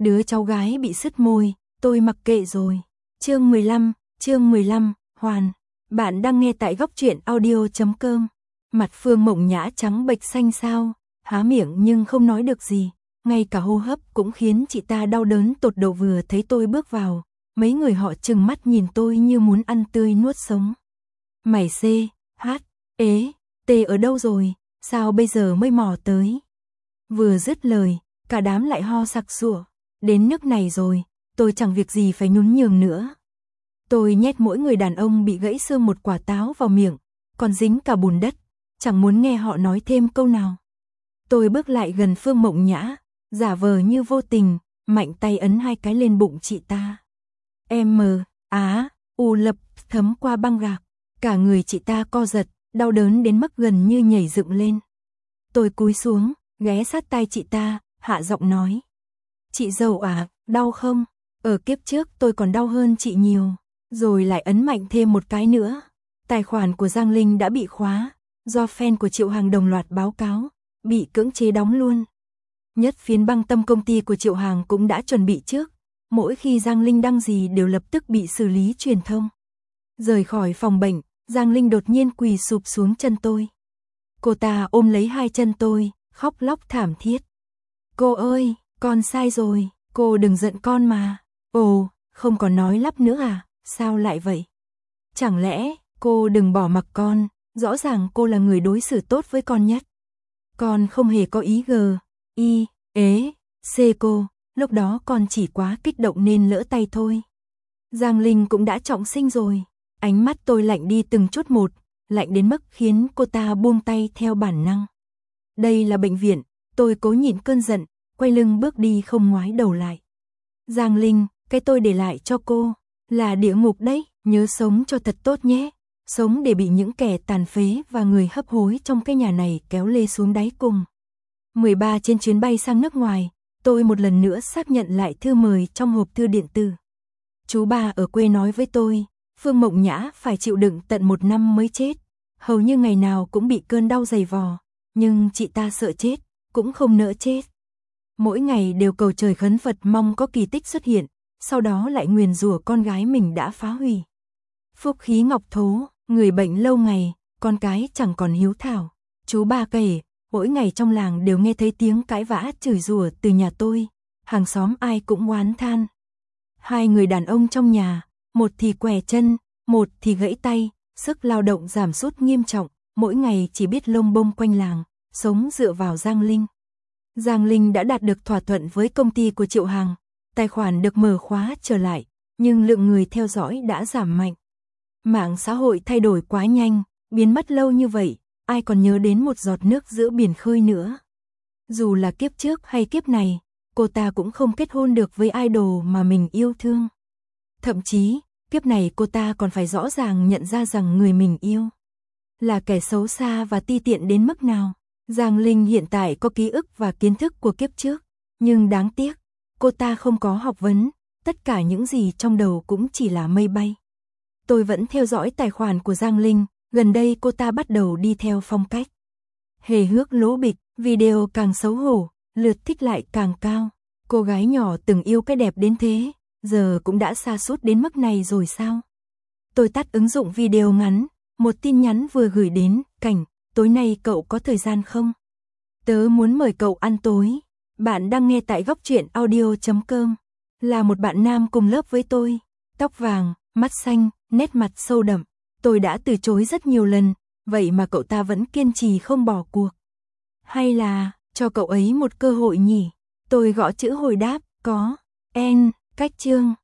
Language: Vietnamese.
Đứa cháu gái bị sứt môi, tôi mặc kệ rồi. Chương 15, Hoàn. Bạn đang nghe tại góc truyện audio.com. Mặt Phương Mộng Nhã trắng bệch xanh xao, há miệng nhưng không nói được gì, ngay cả hô hấp cũng khiến chị ta đau đớn tột độ. Vừa thấy tôi bước vào, mấy người họ trừng mắt nhìn tôi như muốn ăn tươi nuốt sống. Mày C, H, ế, T ở đâu rồi, sao bây giờ mới mò tới? Vừa dứt lời, cả đám lại ho sặc sụa. Đến nước này rồi, tôi chẳng việc gì phải nhún nhường nữa. Tôi nhét mỗi người đàn ông bị gãy xương một quả táo vào miệng, còn dính cả bùn đất, chẳng muốn nghe họ nói thêm câu nào. Tôi bước lại gần Phương Mộng Nhã, giả vờ như vô tình, mạnh tay ấn 2 cái lên bụng chị ta. U lập thấm qua băng gạc, cả người chị ta co giật, đau đớn đến mức gần như nhảy dựng lên. Tôi cúi xuống, ghé sát tai chị ta, hạ giọng nói. Chị dâu à, đau không? Ở kiếp trước tôi còn đau hơn chị nhiều. Rồi lại ấn mạnh thêm một cái nữa. Tài khoản của Giang Linh đã bị khóa, do fan của Triệu Hàng đồng loạt báo cáo, bị cưỡng chế đóng luôn. Nhất phiến băng tâm công ty của Triệu Hàng cũng đã chuẩn bị trước, mỗi khi Giang Linh đăng gì đều lập tức bị xử lý truyền thông. Rời khỏi phòng bệnh, Giang Linh đột nhiên quỳ sụp xuống chân tôi. Cô ta ôm lấy 2 chân tôi, khóc lóc thảm thiết. Cô ơi, con sai rồi, cô đừng giận con mà. Ồ, không còn nói lắp nữa à, sao lại vậy? Chẳng lẽ, cô đừng bỏ mặc con, rõ ràng cô là người đối xử tốt với con nhất. Con không hề có ý C cô, lúc đó con chỉ quá kích động nên lỡ tay thôi. Giang Linh cũng đã trọng sinh rồi, ánh mắt tôi lạnh đi từng chút một, lạnh đến mức khiến cô ta buông tay theo bản năng. Đây là bệnh viện, tôi cố nhịn cơn giận, quay lưng bước đi không ngoái đầu lại. Giang Linh, cái tôi để lại cho cô là địa ngục đấy, nhớ sống cho thật tốt nhé, sống để bị những kẻ tàn phế và người hấp hối trong cái nhà này kéo lê xuống đáy cùng. 13 trên chuyến bay sang nước ngoài, tôi một lần nữa xác nhận lại thư mời trong hộp thư điện tử. Chú ba ở quê nói với tôi, Phương Mộng Nhã phải chịu đựng tận 1 năm mới chết, hầu như ngày nào cũng bị cơn đau dày vò, nhưng chị ta sợ chết, cũng không nỡ chết. Mỗi ngày đều cầu trời khấn Phật mong có kỳ tích xuất hiện, sau đó lại nguyền rủa con gái mình đã phá hủy. Phúc khí ngọc thố, người bệnh lâu ngày, con cái chẳng còn hiếu thảo. Chú ba kể, mỗi ngày trong làng đều nghe thấy tiếng cãi vã chửi rủa từ nhà tôi, hàng xóm ai cũng oán than. 2 người đàn ông trong nhà, một thì què chân, một thì gãy tay, sức lao động giảm sút nghiêm trọng, mỗi ngày chỉ biết lông bông quanh làng, sống dựa vào Giang Linh. Giang Linh đã đạt được thỏa thuận với công ty của Triệu Hàng, tài khoản được mở khóa trở lại, nhưng lượng người theo dõi đã giảm mạnh. Mạng xã hội thay đổi quá nhanh, biến mất lâu như vậy, ai còn nhớ đến một giọt nước giữa biển khơi nữa. Dù là kiếp trước hay kiếp này, cô ta cũng không kết hôn được với idol mà mình yêu thương. Thậm chí, kiếp này cô ta còn phải rõ ràng nhận ra rằng người mình yêu là kẻ xấu xa và ti tiện đến mức nào. Giang Linh hiện tại có ký ức và kiến thức của kiếp trước, nhưng đáng tiếc, cô ta không có học vấn, tất cả những gì trong đầu cũng chỉ là mây bay. Tôi vẫn theo dõi tài khoản của Giang Linh, gần đây cô ta bắt đầu đi theo phong cách hề hước lố bịch, video càng xấu hổ, lượt thích lại càng cao. Cô gái nhỏ từng yêu cái đẹp đến thế, giờ cũng đã sa sút đến mức này rồi sao? Tôi tắt ứng dụng video ngắn, một tin nhắn vừa gửi đến, Cảnh, tối nay cậu có thời gian không? Tớ muốn mời cậu ăn tối. Bạn đang nghe tại góc truyện audio.com. Là một bạn nam cùng lớp với tôi, tóc vàng, mắt xanh, nét mặt sâu đậm. Tôi đã từ chối rất nhiều lần, vậy mà cậu ta vẫn kiên trì không bỏ cuộc. Hay là, cho cậu ấy một cơ hội nhỉ? Tôi gõ chữ hồi đáp, có, cách chương.